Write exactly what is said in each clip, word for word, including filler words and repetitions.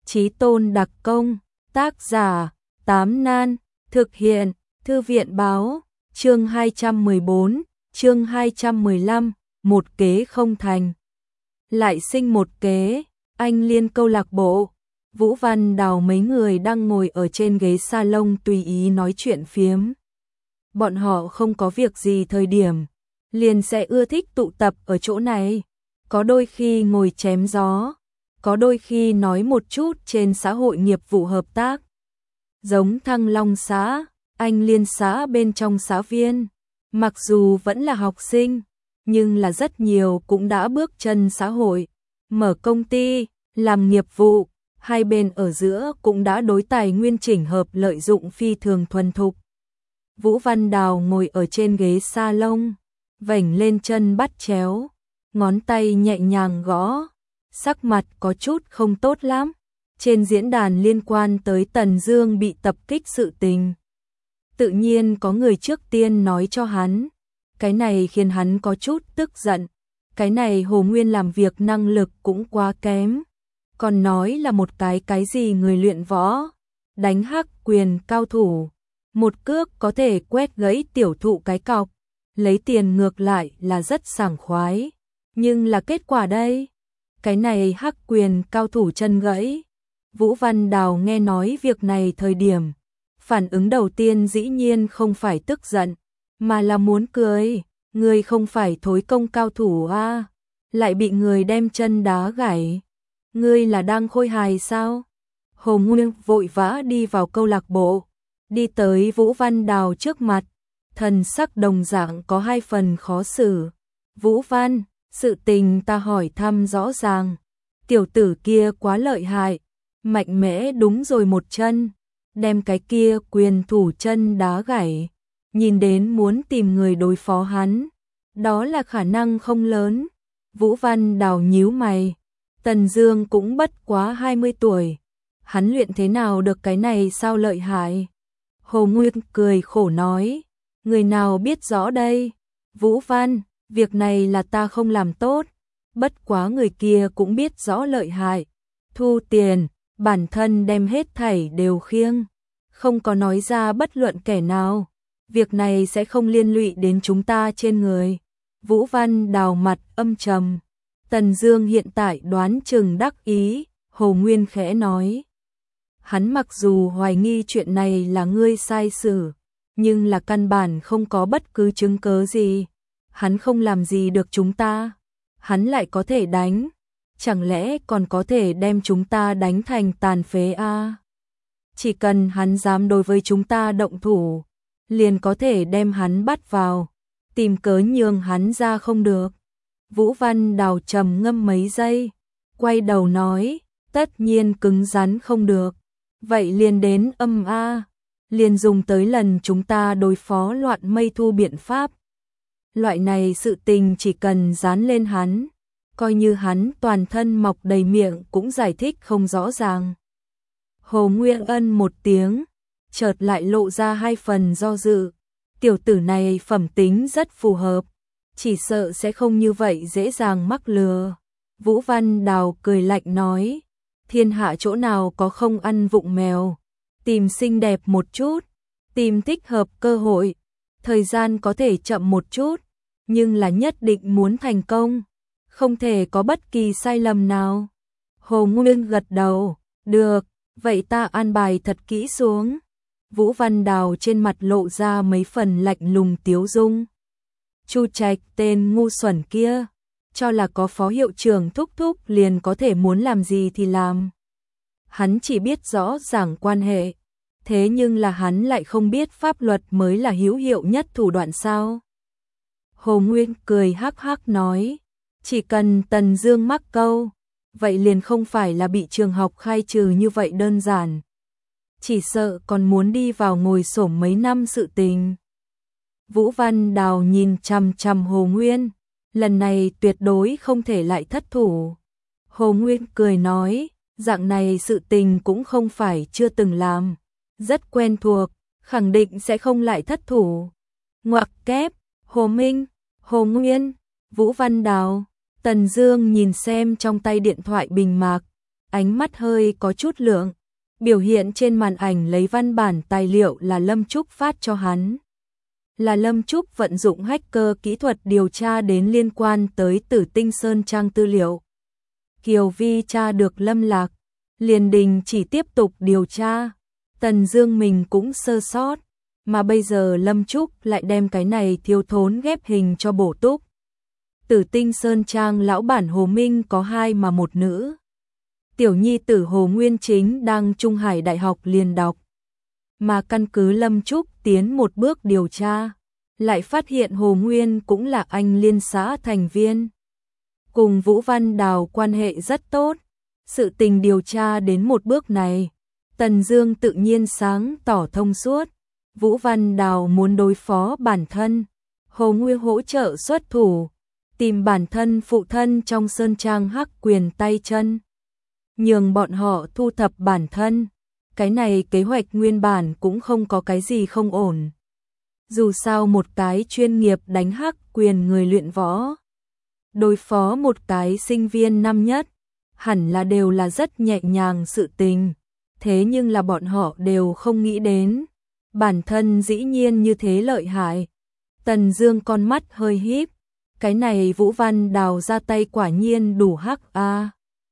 Chí tôn đặc công, tác giả, Tám Nan, thực hiện, Thư viện báo, chương hai trăm mười bốn, chương hai trăm mười lăm, một kế không thành. Lại sinh một kế, anh liên câu lạc bộ, Vũ Văn Đào mấy người đang ngồi ở trên ghế salon tùy ý nói chuyện phiếm. Bọn họ không có việc gì thời điểm, liền sẽ ưa thích tụ tập ở chỗ này, có đôi khi ngồi chém gió, có đôi khi nói một chút trên xã hội nghiệp vụ hợp tác. Giống Thăng Long xã, anh liên xã bên trong xã viên, mặc dù vẫn là học sinh, nhưng là rất nhiều cũng đã bước chân xã hội, mở công ty, làm nghiệp vụ, hai bên ở giữa cũng đã đối tài nguyên chỉnh hợp lợi dụng phi thường thuần thục. Vũ Văn Đào ngồi ở trên ghế salon, vểnh lên chân bắt chéo, ngón tay nhẹ nhàng gõ, sắc mặt có chút không tốt lắm. Trên diễn đàn liên quan tới Tần Dương bị tập kích sự tình, tự nhiên có người trước tiên nói cho hắn, cái này khiến hắn có chút tức giận. Cái này Hồ Nguyên làm việc năng lực cũng quá kém, còn nói là một cái cái gì người luyện võ, đánh hắc quyền cao thủ, một cước có thể quét gãy tiểu thụ cái cọc, lấy tiền ngược lại là rất sảng khoái, nhưng là kết quả đây, cái này hắc quyền cao thủ chân gãy. Vũ Văn Đào nghe nói việc này thời điểm, phản ứng đầu tiên dĩ nhiên không phải tức giận, mà là muốn cười, người không phải thối công cao thủ a, à, lại bị người đem chân đá gãy, ngươi là đang khôi hài sao? Hồ Nguyên vội vã đi vào câu lạc bộ, đi tới Vũ Văn Đào trước mặt, thần sắc đồng dạng có hai phần khó xử. Vũ Văn, sự tình ta hỏi thăm rõ ràng, tiểu tử kia quá lợi hại, mạnh mẽ đúng rồi một chân, đem cái kia quyền thủ chân đá gãy, nhìn đến muốn tìm người đối phó hắn, đó là khả năng không lớn. Vũ Văn Đào nhíu mày, Tần Dương cũng bất quá hai mươi tuổi, hắn luyện thế nào được cái này sao lợi hại? Hồ Nguyên cười khổ nói, người nào biết rõ đây? Vũ Văn, việc này là ta không làm tốt, bất quá người kia cũng biết rõ lợi hại, thu tiền, bản thân đem hết thảy đều khiêng, không có nói ra bất luận kẻ nào, việc này sẽ không liên lụy đến chúng ta trên người. Vũ Văn Đào mặt âm trầm, Tần Dương hiện tại đoán chừng đắc ý. Hồ Nguyên khẽ nói, hắn mặc dù hoài nghi chuyện này là ngươi sai xử, nhưng là căn bản không có bất cứ chứng cớ gì, hắn không làm gì được chúng ta, hắn lại có thể đánh, chẳng lẽ còn có thể đem chúng ta đánh thành tàn phế a? À? Chỉ cần hắn dám đối với chúng ta động thủ, liền có thể đem hắn bắt vào, tìm cớ nhường hắn ra không được. Vũ Văn Đào trầm ngâm mấy giây, quay đầu nói, tất nhiên cứng rắn không được, vậy liền đến âm a, liền dùng tới lần chúng ta đối phó loạn mây thu biện pháp. Loại này sự tình chỉ cần dán lên hắn, coi như hắn toàn thân mọc đầy miệng cũng giải thích không rõ ràng. Hồ Nguyên ân một tiếng, chợt lại lộ ra hai phần do dự, tiểu tử này phẩm tính rất phù hợp, chỉ sợ sẽ không như vậy dễ dàng mắc lừa. Vũ Văn Đào cười lạnh nói, thiên hạ chỗ nào có không ăn vụng mèo, tìm xinh đẹp một chút, tìm thích hợp cơ hội, thời gian có thể chậm một chút, nhưng là nhất định muốn thành công, không thể có bất kỳ sai lầm nào. Hồ Nguyên gật đầu, được, vậy ta an bài thật kỹ xuống. Vũ Văn Đào trên mặt lộ ra mấy phần lạnh lùng tiếu dung. Chu Trạch tên ngu xuẩn kia, cho là có phó hiệu trưởng thúc thúc liền có thể muốn làm gì thì làm. Hắn chỉ biết rõ ràng quan hệ, thế nhưng là hắn lại không biết pháp luật mới là hữu hiệu nhất thủ đoạn sao? Hồ Nguyên cười hắc hắc nói, chỉ cần Tần Dương mắc câu, vậy liền không phải là bị trường học khai trừ như vậy đơn giản. Chỉ sợ còn muốn đi vào ngồi xổm mấy năm sự tình. Vũ Văn Đào nhìn chằm chằm Hồ Nguyên, lần này tuyệt đối không thể lại thất thủ. Hồ Nguyên cười nói, dạng này sự tình cũng không phải chưa từng làm, rất quen thuộc, khẳng định sẽ không lại thất thủ. Ngoặc kép, Hồ Minh, Hồ Nguyên, Vũ Văn Đào, Tần Dương nhìn xem trong tay điện thoại bình mạc, ánh mắt hơi có chút lượng, biểu hiện trên màn ảnh lấy văn bản tài liệu là Lâm Trúc phát cho hắn. Là Lâm Trúc vận dụng hacker kỹ thuật điều tra đến liên quan tới Tử Tinh Sơn Trang tư liệu. Kiều Vi tra được Lâm Lạc, liền đình chỉ tiếp tục điều tra. Tần Dương mình cũng sơ sót, mà bây giờ Lâm Trúc lại đem cái này thiếu thốn ghép hình cho bổ túc. Tử Tinh Sơn Trang lão bản Hồ Minh có hai mà một nữ. Tiểu nhi tử Hồ Nguyên Chính đang Trung Hải Đại học liền đọc. Mà căn cứ Lâm Trúc tiến một bước điều tra, lại phát hiện Hồ Nguyên cũng là anh liên xã thành viên. Cùng Vũ Văn Đào quan hệ rất tốt. Sự tình điều tra đến một bước này, Tần Dương tự nhiên sáng tỏ thông suốt. Vũ Văn Đào muốn đối phó bản thân, Hồ Nguyên hỗ trợ xuất thủ, tìm bản thân phụ thân trong sơn trang hắc quyền tay chân, nhường bọn họ thu thập bản thân. Cái này kế hoạch nguyên bản cũng không có cái gì không ổn. Dù sao một cái chuyên nghiệp đánh hắc quyền người luyện võ, đối phó một cái sinh viên năm nhất, hẳn là đều là rất nhẹ nhàng sự tình. Thế nhưng là bọn họ đều không nghĩ đến, bản thân dĩ nhiên như thế lợi hại. Tần Dương con mắt hơi híp, cái này Vũ Văn Đào ra tay quả nhiên đủ hắc a.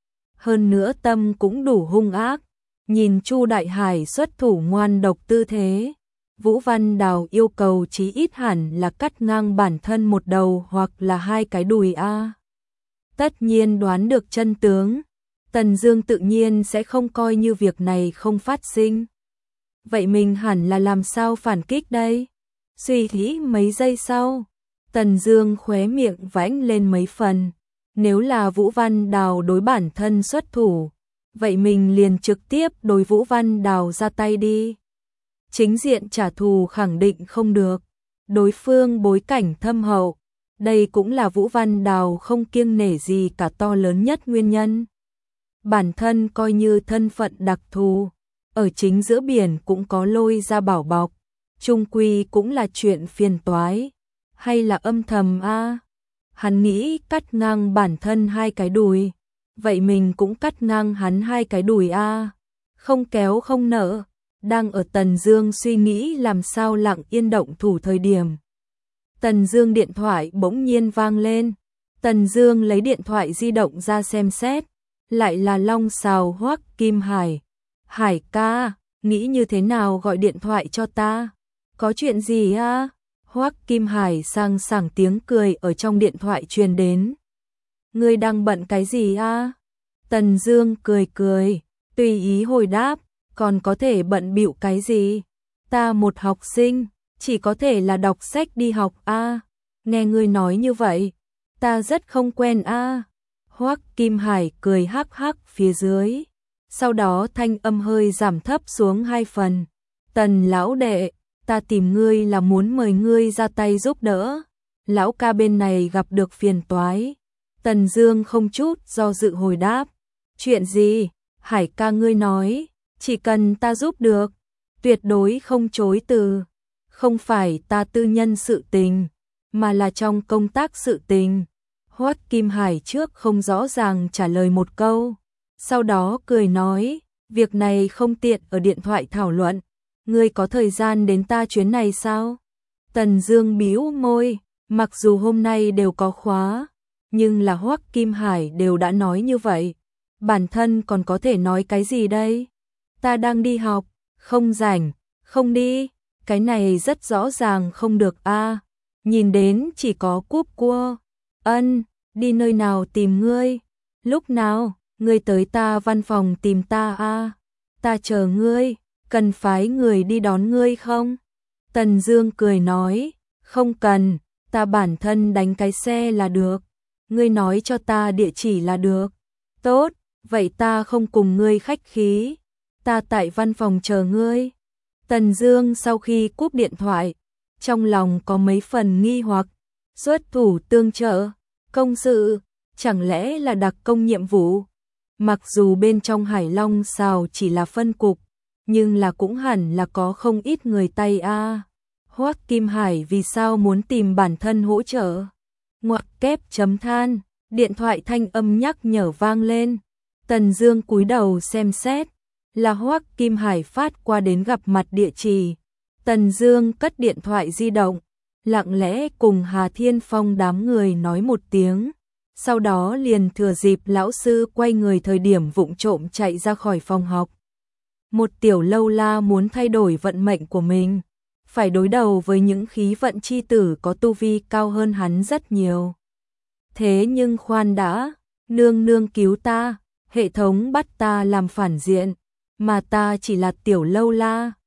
Hơn nữa tâm cũng đủ hung ác, nhìn Chu Đại Hải xuất thủ ngoan độc tư thế, Vũ Văn Đào yêu cầu chí ít hẳn là cắt ngang bản thân một đầu hoặc là hai cái đùi a. Tất nhiên đoán được chân tướng, Tần Dương tự nhiên sẽ không coi như việc này không phát sinh. Vậy mình hẳn là làm sao phản kích đây? Suy nghĩ mấy giây sau, Tần Dương khóe miệng vãnh lên mấy phần. Nếu là Vũ Văn Đào đối bản thân xuất thủ, vậy mình liền trực tiếp đối Vũ Văn Đào ra tay đi. Chính diện trả thù khẳng định không được, đối phương bối cảnh thâm hậu, đây cũng là Vũ Văn Đào không kiêng nể gì cả to lớn nhất nguyên nhân. Bản thân coi như thân phận đặc thù, ở chính giữa biển cũng có lôi ra bảo bọc, chung quy cũng là chuyện phiền toái, hay là âm thầm a. Hắn nghĩ cắt ngang bản thân hai cái đùi, vậy mình cũng cắt ngang hắn hai cái đùi a. Không kéo không nợ. Đang ở Tần Dương suy nghĩ làm sao lặng yên động thủ thời điểm, Tần Dương điện thoại bỗng nhiên vang lên. Tần Dương lấy điện thoại di động ra xem xét, lại là Long Sào Hoắc Kim Hải. Hải ca, nghĩ như thế nào gọi điện thoại cho ta? Có chuyện gì a? Hoắc Kim Hải sang sảng tiếng cười ở trong điện thoại truyền đến. Ngươi đang bận cái gì a? Tần Dương cười cười, tùy ý hồi đáp, còn có thể bận bịu cái gì? Ta một học sinh, chỉ có thể là đọc sách đi học a. Nghe ngươi nói như vậy, ta rất không quen a. Hoắc Kim Hải cười hắc hắc phía dưới, sau đó thanh âm hơi giảm thấp xuống hai phần. Tần lão đệ, ta tìm ngươi là muốn mời ngươi ra tay giúp đỡ. Lão ca bên này gặp được phiền toái. Tần Dương không chút do dự hồi đáp. Chuyện gì? Hải ca ngươi nói, chỉ cần ta giúp được, tuyệt đối không chối từ. Không phải ta tư nhân sự tình, mà là trong công tác sự tình. Hoắc Kim Hải trước không rõ ràng trả lời một câu, sau đó cười nói, việc này không tiện ở điện thoại thảo luận. Ngươi có thời gian đến ta chuyến này sao? Tần Dương bĩu môi, mặc dù hôm nay đều có khóa, nhưng là Hoắc Kim Hải đều đã nói như vậy, bản thân còn có thể nói cái gì đây? Ta đang đi học, không rảnh, không đi, cái này rất rõ ràng không được a. Nhìn đến chỉ có cúp cua. Ân, đi nơi nào tìm ngươi? Lúc nào? Ngươi tới ta văn phòng tìm ta a. Ta chờ ngươi. Cần phái người đi đón ngươi không? Tần Dương cười nói, không cần, ta bản thân đánh cái xe là được. Ngươi nói cho ta địa chỉ là được. Tốt, vậy ta không cùng ngươi khách khí. Ta tại văn phòng chờ ngươi. Tần Dương sau khi cúp điện thoại, trong lòng có mấy phần nghi hoặc, xuất thủ tương trợ, công sự, chẳng lẽ là đặc công nhiệm vụ? Mặc dù bên trong Hải Long Sào chỉ là phân cục, nhưng là cũng hẳn là có không ít người tay a. Hoắc Kim Hải vì sao muốn tìm bản thân hỗ trợ? Ngoặc kép chấm than, điện thoại thanh âm nhắc nhở vang lên. Tần Dương cúi đầu xem xét, là Hoắc Kim Hải phát qua đến gặp mặt địa chỉ. Tần Dương cất điện thoại di động, lặng lẽ cùng Hà Thiên Phong đám người nói một tiếng, sau đó liền thừa dịp lão sư quay người thời điểm vụng trộm chạy ra khỏi phòng học. Một tiểu lâu la muốn thay đổi vận mệnh của mình, phải đối đầu với những khí vận chi tử có tu vi cao hơn hắn rất nhiều. Thế nhưng khoan đã, nương nương cứu ta, hệ thống bắt ta làm phản diện, mà ta chỉ là tiểu lâu la.